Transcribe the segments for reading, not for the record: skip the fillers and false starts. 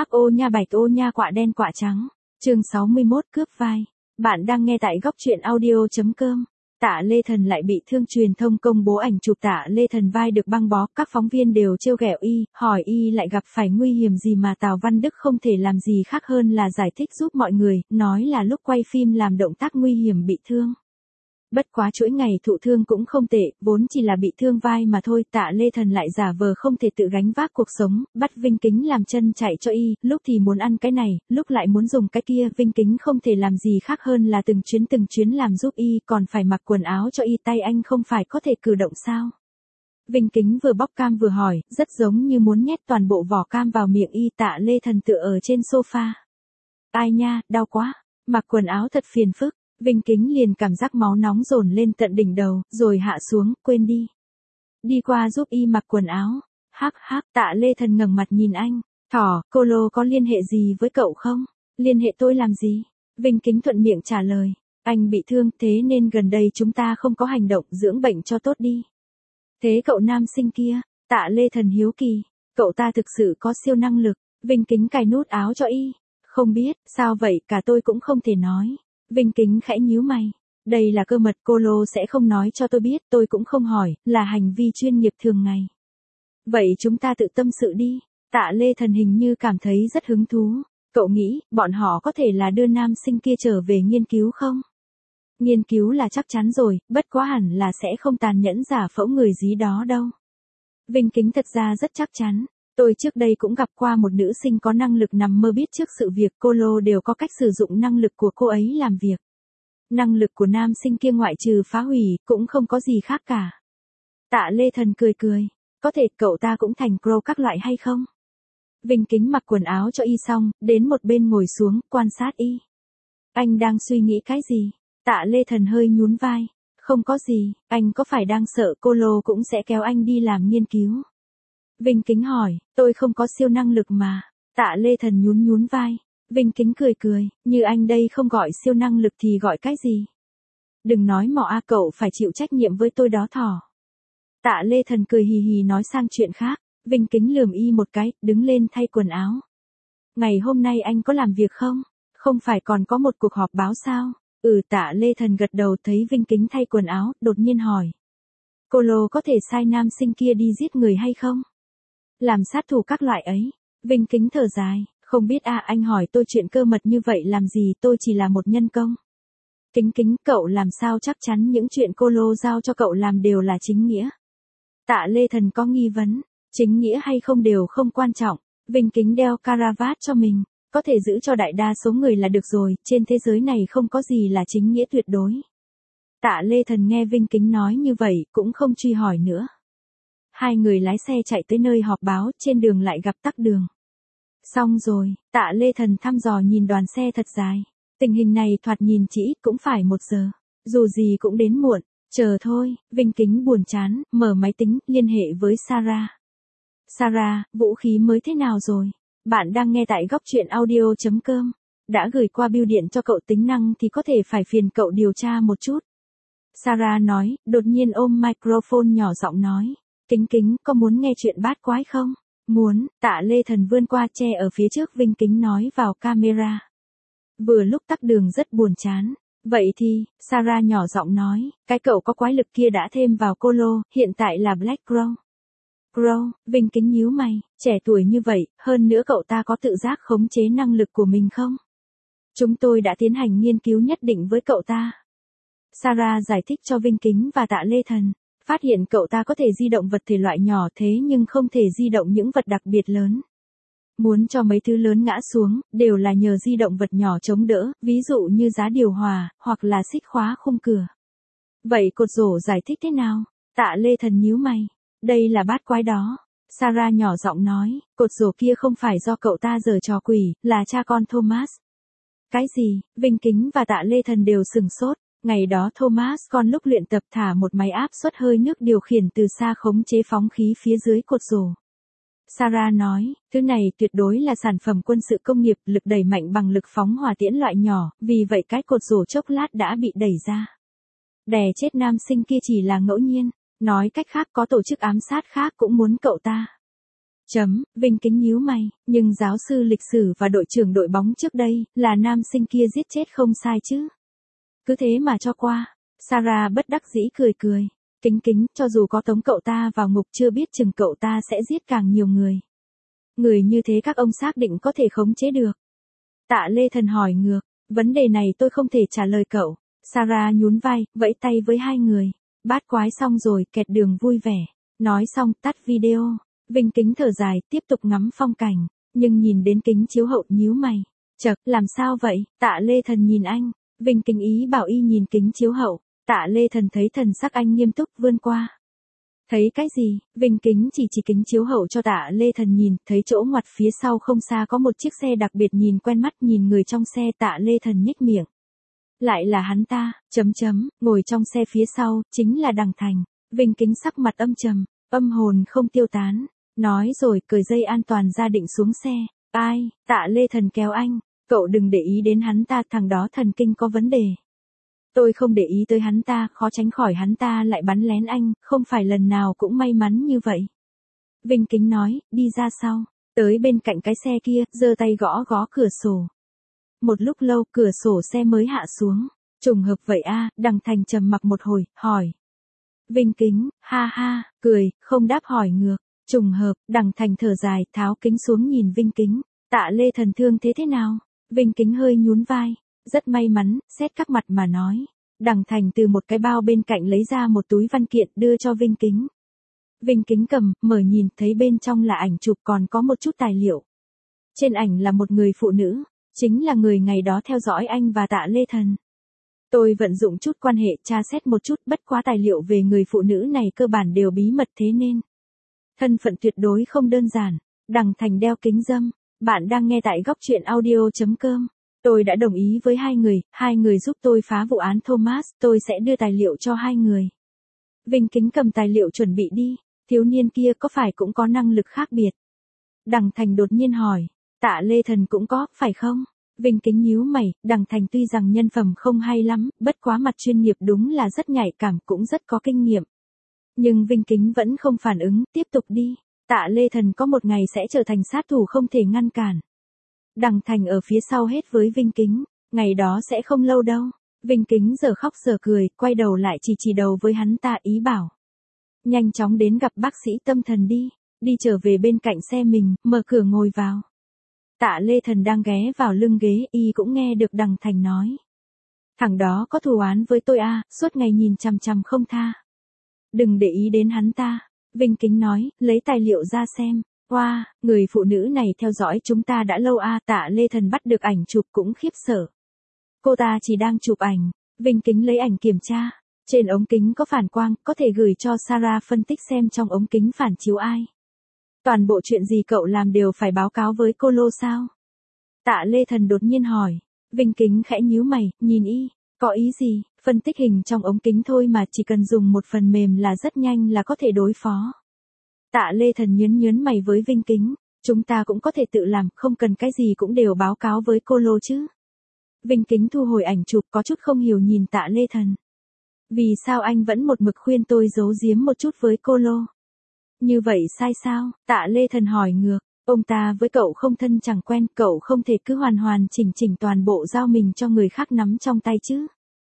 Hắc ô nha bạch ô nha quạ đen quạ trắng. Chương 61 cướp vai. Bạn đang nghe tại góc truyện audio.com. Tạ Lê Thần lại bị thương. Truyền thông công bố ảnh chụp Tạ Lê Thần vai được băng bó, các phóng viên đều trêu ghẹo y, hỏi y lại gặp phải nguy hiểm gì mà Tào Văn Đức không thể làm gì khác hơn là giải thích giúp mọi người, nói là lúc quay phim làm động tác nguy hiểm bị thương. Bất quá chuỗi ngày thụ thương cũng không tệ, vốn chỉ là bị thương vai mà thôi. Tạ Lê Thần lại giả vờ không thể tự gánh vác cuộc sống, bắt Vinh Kính làm chân chạy cho y, lúc thì muốn ăn cái này, lúc lại muốn dùng cái kia. Vinh Kính không thể làm gì khác hơn là từng chuyến làm giúp y, còn phải mặc quần áo cho y. Tay anh không phải có thể cử động sao? Vinh Kính vừa bóc cam vừa hỏi, rất giống như muốn nhét toàn bộ vỏ cam vào miệng y. Tạ Lê Thần tựa ở trên sofa. Ai nha, đau quá, mặc quần áo thật phiền phức. Vinh Kính liền cảm giác máu nóng dồn lên tận đỉnh đầu, rồi hạ xuống, quên đi. Đi qua giúp y mặc quần áo. Hắc hắc, Tạ Lê Thần ngẩng mặt nhìn anh. Thỏ, cô Lô có liên hệ gì với cậu không? Liên hệ tôi làm gì? Vinh Kính thuận miệng trả lời. Anh bị thương, thế nên gần đây chúng ta không có hành động, dưỡng bệnh cho tốt đi. Thế cậu nam sinh kia? Tạ Lê Thần hiếu kỳ. Cậu ta thực sự có siêu năng lực. Vinh Kính cài nút áo cho y. Không biết, sao vậy, cả tôi cũng không thể nói. Vinh Kính khẽ nhíu mày. Đây là cơ mật, cô Lô sẽ không nói cho tôi biết, tôi cũng không hỏi, là hành vi chuyên nghiệp thường ngày. Vậy chúng ta tự tâm sự đi. Tạ Lê Thần hình như cảm thấy rất hứng thú. Cậu nghĩ, bọn họ có thể là đưa nam sinh kia trở về nghiên cứu không? Nghiên cứu là chắc chắn rồi, bất quá hẳn là sẽ không tàn nhẫn giả phẫu người gì đó đâu. Vinh Kính thật ra rất chắc chắn. Tôi trước đây cũng gặp qua một nữ sinh có năng lực nằm mơ biết trước sự việc. Cô Lô đều có cách sử dụng năng lực của cô ấy làm việc. Năng lực của nam sinh kia ngoại trừ phá hủy, cũng không có gì khác cả. Tạ Lê Thần cười cười. Có thể cậu ta cũng thành pro các loại hay không? Vinh Kính mặc quần áo cho y xong, đến một bên ngồi xuống, quan sát y. Anh đang suy nghĩ cái gì? Tạ Lê Thần hơi nhún vai. Không có gì, anh có phải đang sợ cô Lô cũng sẽ kéo anh đi làm nghiên cứu? Vinh Kính hỏi, tôi không có siêu năng lực mà. Tạ Lê Thần nhún vai. Vinh Kính cười cười, như anh đây không gọi siêu năng lực thì gọi cái gì? Đừng nói mỏ a, cậu phải chịu trách nhiệm với tôi đó thỏ. Tạ Lê Thần cười hì hì nói sang chuyện khác. Vinh Kính lườm y một cái, đứng lên thay quần áo. Ngày hôm nay anh có làm việc không? Không phải còn có một cuộc họp báo sao? Tạ Lê Thần gật đầu, thấy Vinh Kính thay quần áo, đột nhiên hỏi. Cô Lô có thể sai nam sinh kia đi giết người hay không? Làm sát thủ các loại ấy. Vinh Kính thở dài, không biết anh hỏi tôi chuyện cơ mật như vậy làm gì, tôi chỉ là một nhân công. Kính, cậu làm sao chắc chắn những chuyện cô Lô giao cho cậu làm đều là chính nghĩa? Tạ Lê Thần có nghi vấn, chính nghĩa hay không đều không quan trọng. Vinh Kính đeo caravat cho mình, có thể giữ cho đại đa số người là được rồi, trên thế giới này không có gì là chính nghĩa tuyệt đối. Tạ Lê Thần nghe Vinh Kính nói như vậy, cũng không truy hỏi nữa. Hai người lái xe chạy tới nơi họp báo, trên đường lại gặp tắc đường. Xong rồi, Tạ Lê Thần thăm dò nhìn đoàn xe thật dài. Tình hình này thoạt nhìn chỉ ít cũng phải 1 giờ. Dù gì cũng đến muộn, chờ thôi. Vinh Kính buồn chán, mở máy tính, liên hệ với Sarah. Sarah, vũ khí mới thế nào rồi? Bạn đang nghe tại góc truyện audio.com. Đã gửi qua bưu điện cho cậu, tính năng thì có thể phải phiền cậu điều tra một chút. Sarah nói, đột nhiên ôm microphone nhỏ giọng nói. Kính, có muốn nghe chuyện bát quái không? Muốn. Tạ Lê Thần vươn qua che ở phía trước Vinh Kính nói vào camera. Vừa lúc tắc đường rất buồn chán. Vậy thì, Sarah nhỏ giọng nói, cái cậu có quái lực kia đã thêm vào cô Lô, hiện tại là Black Crow. Crow, Vinh Kính nhíu mày, trẻ tuổi như vậy, hơn nữa cậu ta có tự giác khống chế năng lực của mình không? Chúng tôi đã tiến hành nghiên cứu nhất định với cậu ta. Sarah giải thích cho Vinh Kính và Tạ Lê Thần. Phát hiện cậu ta có thể di động vật thể loại nhỏ thế nhưng không thể di động những vật đặc biệt lớn. Muốn cho mấy thứ lớn ngã xuống, đều là nhờ di động vật nhỏ chống đỡ, ví dụ như giá điều hòa, hoặc là xích khóa khung cửa. Vậy cột rổ giải thích thế nào? Tạ Lê Thần nhíu mày. Đây là bát quái đó. Sarah nhỏ giọng nói, cột rổ kia không phải do cậu ta giở trò quỷ, là cha con Thomas. Cái gì? Vinh Kính và Tạ Lê Thần đều sửng sốt. Ngày đó Thomas còn lúc luyện tập thả một máy áp suất hơi nước điều khiển từ xa khống chế phóng khí phía dưới cột rổ. Sarah nói, thứ này tuyệt đối là sản phẩm quân sự công nghiệp, lực đẩy mạnh bằng lực phóng hỏa tiễn loại nhỏ, vì vậy cái cột rổ chốc lát đã bị đẩy ra. Đè chết nam sinh kia chỉ là ngẫu nhiên, nói cách khác có tổ chức ám sát khác cũng muốn cậu ta. Vinh Kính nhíu mày, nhưng giáo sư lịch sử và đội trưởng đội bóng trước đây, là nam sinh kia giết chết không sai chứ. Cứ thế mà cho qua. Sarah bất đắc dĩ cười cười. Kính, cho dù có tống cậu ta vào ngục chưa biết chừng cậu ta sẽ giết càng nhiều người. Người như thế các ông xác định có thể khống chế được. Tạ Lê Thần hỏi ngược, vấn đề này tôi không thể trả lời cậu. Sarah nhún vai, vẫy tay với hai người. Bát quái xong rồi, kẹt đường vui vẻ. Nói xong, tắt video. Vinh Kính thở dài, tiếp tục ngắm phong cảnh, nhưng nhìn đến kính chiếu hậu nhíu mày. Chậc, làm sao vậy? Tạ Lê Thần nhìn anh. Vinh Kính ý bảo y nhìn kính chiếu hậu. Tạ Lê Thần thấy thần sắc anh nghiêm túc vươn qua. Thấy cái gì? Vinh Kính chỉ kính chiếu hậu cho Tạ Lê Thần nhìn, thấy chỗ ngoặt phía sau không xa có một chiếc xe đặc biệt nhìn quen mắt, nhìn người trong xe. Tạ Lê Thần nhếch miệng. Lại là hắn ta, ngồi trong xe phía sau, chính là Đằng Thành. Vinh Kính sắc mặt âm trầm, âm hồn không tiêu tán. Nói rồi cởi dây an toàn ra định xuống xe. Ai? Tạ Lê Thần kéo anh. Cậu đừng để ý đến hắn ta, thằng đó thần kinh có vấn đề. Tôi không để ý tới hắn ta, khó tránh khỏi hắn ta lại bắn lén anh, không phải lần nào cũng may mắn như vậy. Vinh Kính nói, đi ra sau, tới bên cạnh cái xe kia, giơ tay gõ gõ cửa sổ. Một lúc lâu, cửa sổ xe mới hạ xuống. Trùng hợp vậy a. Đằng Thành trầm mặc một hồi, hỏi. Vinh Kính, ha ha, cười, không đáp hỏi ngược. Trùng hợp, Đằng Thành thở dài, tháo kính xuống nhìn Vinh Kính. Tạ Lê Thần thương thế nào? Vinh Kính hơi nhún vai. Rất may mắn, xét các mặt mà nói. Đằng Thành từ một cái bao bên cạnh lấy ra một túi văn kiện đưa cho Vinh Kính. Vinh Kính cầm, mở nhìn, thấy bên trong là ảnh chụp còn có một chút tài liệu. Trên ảnh là một người phụ nữ, chính là người ngày đó theo dõi anh và Tạ Lê Thần. Tôi vận dụng chút quan hệ tra xét một chút, bất quá tài liệu về người phụ nữ này cơ bản đều bí mật, thế nên thân phận tuyệt đối không đơn giản. Đằng Thành đeo kính râm. Bạn đang nghe tại góc truyện audio.com. Tôi đã đồng ý với hai người giúp tôi phá vụ án Thomas, tôi sẽ đưa tài liệu cho hai người. Vinh Kính cầm tài liệu chuẩn bị đi, thiếu niên kia có phải cũng có năng lực khác biệt? Đằng Thành đột nhiên hỏi, Tạ Lê Thần cũng có, phải không? Vinh Kính nhíu mày, Đằng Thành tuy rằng nhân phẩm không hay lắm, bất quá mặt chuyên nghiệp đúng là rất nhạy cảm, cũng rất có kinh nghiệm. Nhưng Vinh Kính vẫn không phản ứng, tiếp tục đi. Tạ Lê Thần có một ngày sẽ trở thành sát thủ không thể ngăn cản. Đằng Thành ở phía sau hết với Vinh Kính, ngày đó sẽ không lâu đâu. Vinh Kính giờ khóc giờ cười, quay đầu lại chỉ đầu với hắn ta, ý bảo. Nhanh chóng đến gặp bác sĩ tâm thần đi, đi trở về bên cạnh xe mình, mở cửa ngồi vào. Tạ Lê Thần đang ghé vào lưng ghế, y cũng nghe được Đằng Thành nói. Thằng đó có thù oán với tôi à, suốt ngày nhìn chằm chằm không tha. Đừng để ý đến hắn ta, Vinh Kính nói, lấy tài liệu ra xem. Wow, người phụ nữ này theo dõi chúng ta đã lâu à. Tạ Lê Thần bắt được ảnh chụp cũng khiếp sợ. Cô ta chỉ đang chụp ảnh. Vinh Kính lấy ảnh kiểm tra. Trên ống kính có phản quang, có thể gửi cho Sarah phân tích xem trong ống kính phản chiếu ai. Toàn bộ chuyện gì cậu làm đều phải báo cáo với cô Lô sao? Tạ Lê Thần đột nhiên hỏi. Vinh Kính khẽ nhíu mày, nhìn y, có ý gì? Phân tích hình trong ống kính thôi mà, chỉ cần dùng một phần mềm là rất nhanh là có thể đối phó. Tạ Lê Thần nhớn mày với Vinh Kính, chúng ta cũng có thể tự làm, không cần cái gì cũng đều báo cáo với cô Lô chứ. Vinh Kính thu hồi ảnh chụp, có chút không hiểu nhìn Tạ Lê Thần. Vì sao anh vẫn một mực khuyên tôi giấu giếm một chút với cô Lô? Như vậy sai sao? Tạ Lê Thần hỏi ngược, ông ta với cậu không thân chẳng quen, cậu không thể cứ hoàn chỉnh toàn bộ giao mình cho người khác nắm trong tay chứ.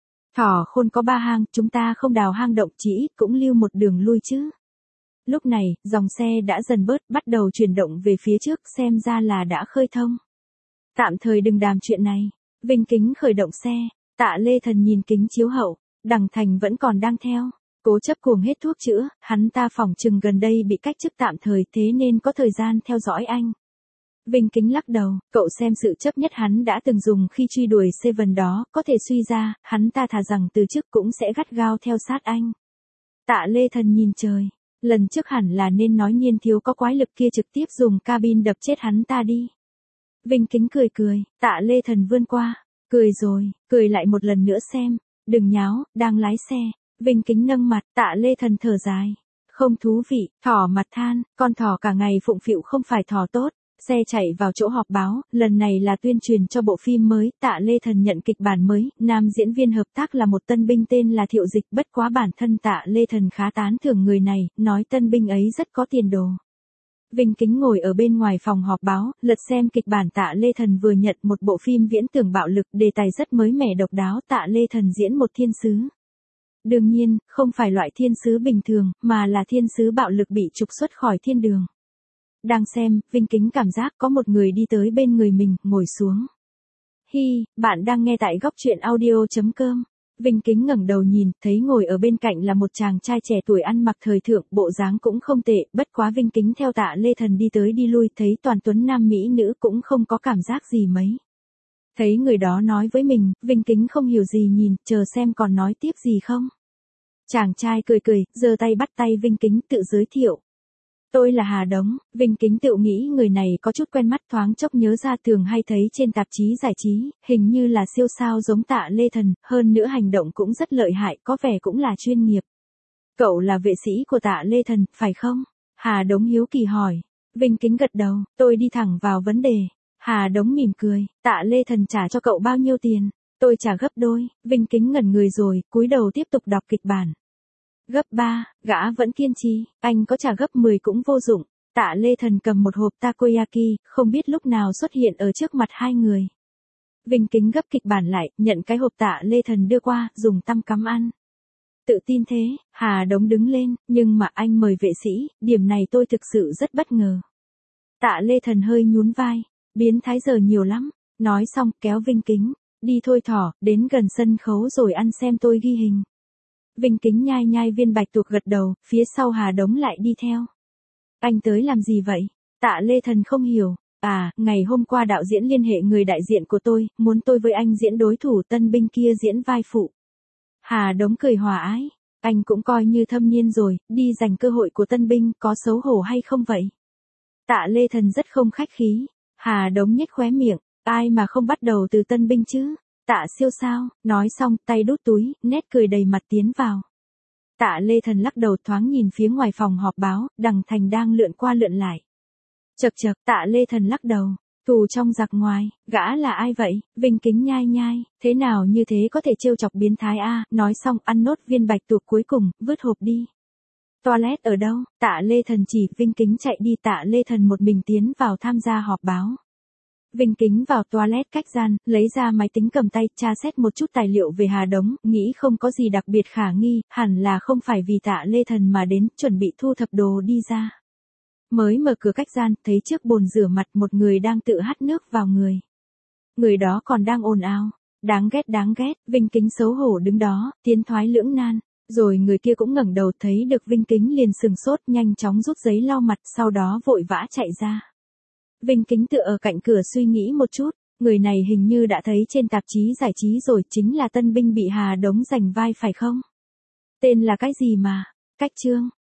Thỏ khôn có ba hang, chúng ta không đào hang động, chỉ ít cũng lưu một đường lui chứ. Lúc này, dòng xe đã dần bớt, bắt đầu chuyển động về phía trước, xem ra là đã khơi thông. Tạm thời đừng đàm chuyện này. Vinh Kính khởi động xe. Tạ Lê Thần nhìn kính chiếu hậu. Đằng Thành vẫn còn đang theo. Cố chấp cuồng hết thuốc chữa, hắn ta phỏng chừng gần đây bị cách chức tạm thời, thế nên có thời gian theo dõi anh. Vinh Kính lắc đầu, cậu xem sự chấp nhất hắn đã từng dùng khi truy đuổi Seven đó, có thể suy ra, hắn ta thà rằng từ chức cũng sẽ gắt gao theo sát anh. Tạ Lê Thần nhìn trời. Lần trước hẳn là nên nói Niên Thiếu có quái lực kia trực tiếp dùng cabin đập chết hắn ta đi. Vinh Kính cười, Tạ Lê Thần vươn qua, cười rồi, cười lại một lần nữa xem, đừng nháo, đang lái xe. Vinh Kính nâng mặt, Tạ Lê Thần thở dài, không thú vị, thỏ mặt than, con thỏ cả ngày phụng phịu không phải thỏ tốt. Xe chạy vào chỗ họp báo, lần này là tuyên truyền cho bộ phim mới, Tạ Lê Thần nhận kịch bản mới, nam diễn viên hợp tác là một tân binh tên là Thiệu Dịch, bất quá bản thân Tạ Lê Thần khá tán thưởng người này, nói tân binh ấy rất có tiền đồ. Vinh Kính ngồi ở bên ngoài phòng họp báo, lật xem kịch bản Tạ Lê Thần vừa nhận một bộ phim viễn tưởng bạo lực, đề tài rất mới mẻ độc đáo. Tạ Lê Thần diễn một thiên sứ. Đương nhiên, không phải loại thiên sứ bình thường, mà là thiên sứ bạo lực bị trục xuất khỏi thiên đường. Đang xem, Vinh Kính cảm giác có một người đi tới bên người mình, ngồi xuống. Hi, bạn đang nghe tại góc truyện audio.com. Vinh Kính ngẩng đầu nhìn, thấy ngồi ở bên cạnh là một chàng trai trẻ tuổi ăn mặc thời thượng, bộ dáng cũng không tệ, bất quá Vinh Kính theo Tạ Lê Thần đi tới đi lui, thấy toàn tuấn nam mỹ nữ cũng không có cảm giác gì mấy. Thấy người đó nói với mình, Vinh Kính không hiểu gì nhìn, chờ xem còn nói tiếp gì không. Chàng trai cười cười, giơ tay bắt tay Vinh Kính tự giới thiệu. Tôi là Hà Đống. Vinh Kính tự nghĩ người này có chút quen mắt, thoáng chốc nhớ ra thường hay thấy trên tạp chí giải trí, hình như là siêu sao giống Tạ Lê Thần, hơn nữa hành động cũng rất lợi hại, có vẻ cũng là chuyên nghiệp. Cậu là vệ sĩ của Tạ Lê Thần, phải không? Hà Đống hiếu kỳ hỏi. Vinh Kính gật đầu, tôi đi thẳng vào vấn đề. Hà Đống mỉm cười, Tạ Lê Thần trả cho cậu bao nhiêu tiền? Tôi trả gấp đôi. Vinh Kính ngẩn người rồi, cúi đầu tiếp tục đọc kịch bản. Gấp 3, gã vẫn kiên trì, anh có trả gấp 10 cũng vô dụng. Tạ Lê Thần cầm một hộp takoyaki, không biết lúc nào xuất hiện ở trước mặt hai người. Vinh Kính gấp kịch bản lại, nhận cái hộp Tạ Lê Thần đưa qua, dùng tăm cắm ăn. Tự tin thế, Hà Đống đứng lên, nhưng mà anh mời vệ sĩ, điểm này tôi thực sự rất bất ngờ. Tạ Lê Thần hơi nhún vai, biến thái giờ nhiều lắm, nói xong kéo Vinh Kính, đi thôi thỏ, đến gần sân khấu rồi ăn xem tôi ghi hình. Vinh Kính nhai nhai viên bạch tuộc gật đầu, phía sau Hà Đống lại đi theo. Anh tới làm gì vậy? Tạ Lê Thần không hiểu. À, ngày hôm qua đạo diễn liên hệ người đại diện của tôi, muốn tôi với anh diễn đối thủ tân binh kia diễn vai phụ. Hà Đống cười hòa ái. Anh cũng coi như thâm niên rồi, đi giành cơ hội của tân binh, có xấu hổ hay không vậy? Tạ Lê Thần rất không khách khí. Hà Đống nhếch khóe miệng, ai mà không bắt đầu từ tân binh chứ? Tạ siêu sao, nói xong, tay đút túi, nét cười đầy mặt tiến vào. Tạ Lê Thần lắc đầu thoáng nhìn phía ngoài phòng họp báo, Đằng Thành đang lượn qua lượn lại. Chậc chậc, Tạ Lê Thần lắc đầu, thù trong giặc ngoài, gã là ai vậy? Vinh Kính nhai nhai, thế nào như thế có thể trêu chọc biến thái a? Nói xong ăn nốt viên bạch tuộc cuối cùng, vứt hộp đi. Toilet ở đâu? Tạ Lê Thần chỉ, Vinh Kính chạy đi. Tạ Lê Thần một mình tiến vào tham gia họp báo. Vinh Kính vào toilet cách gian, lấy ra máy tính cầm tay, tra xét một chút tài liệu về Hà Đống, nghĩ không có gì đặc biệt khả nghi, hẳn là không phải vì Tạ Lê Thần mà đến, chuẩn bị thu thập đồ đi ra. Mới mở cửa cách gian, thấy trước bồn rửa mặt một người đang tự hắt nước vào người. Người đó còn đang ồn ào. Đáng ghét, Vinh Kính xấu hổ đứng đó, tiến thoái lưỡng nan. Rồi người kia cũng ngẩng đầu thấy được Vinh Kính liền sừng sốt, nhanh chóng rút giấy lau mặt, sau đó vội vã chạy ra. Vinh Kính tựa ở cạnh cửa suy nghĩ một chút, người này hình như đã thấy trên tạp chí giải trí rồi, chính là tân binh bị Hà Đống giành vai phải không? Tên là cái gì mà? Cách Trương.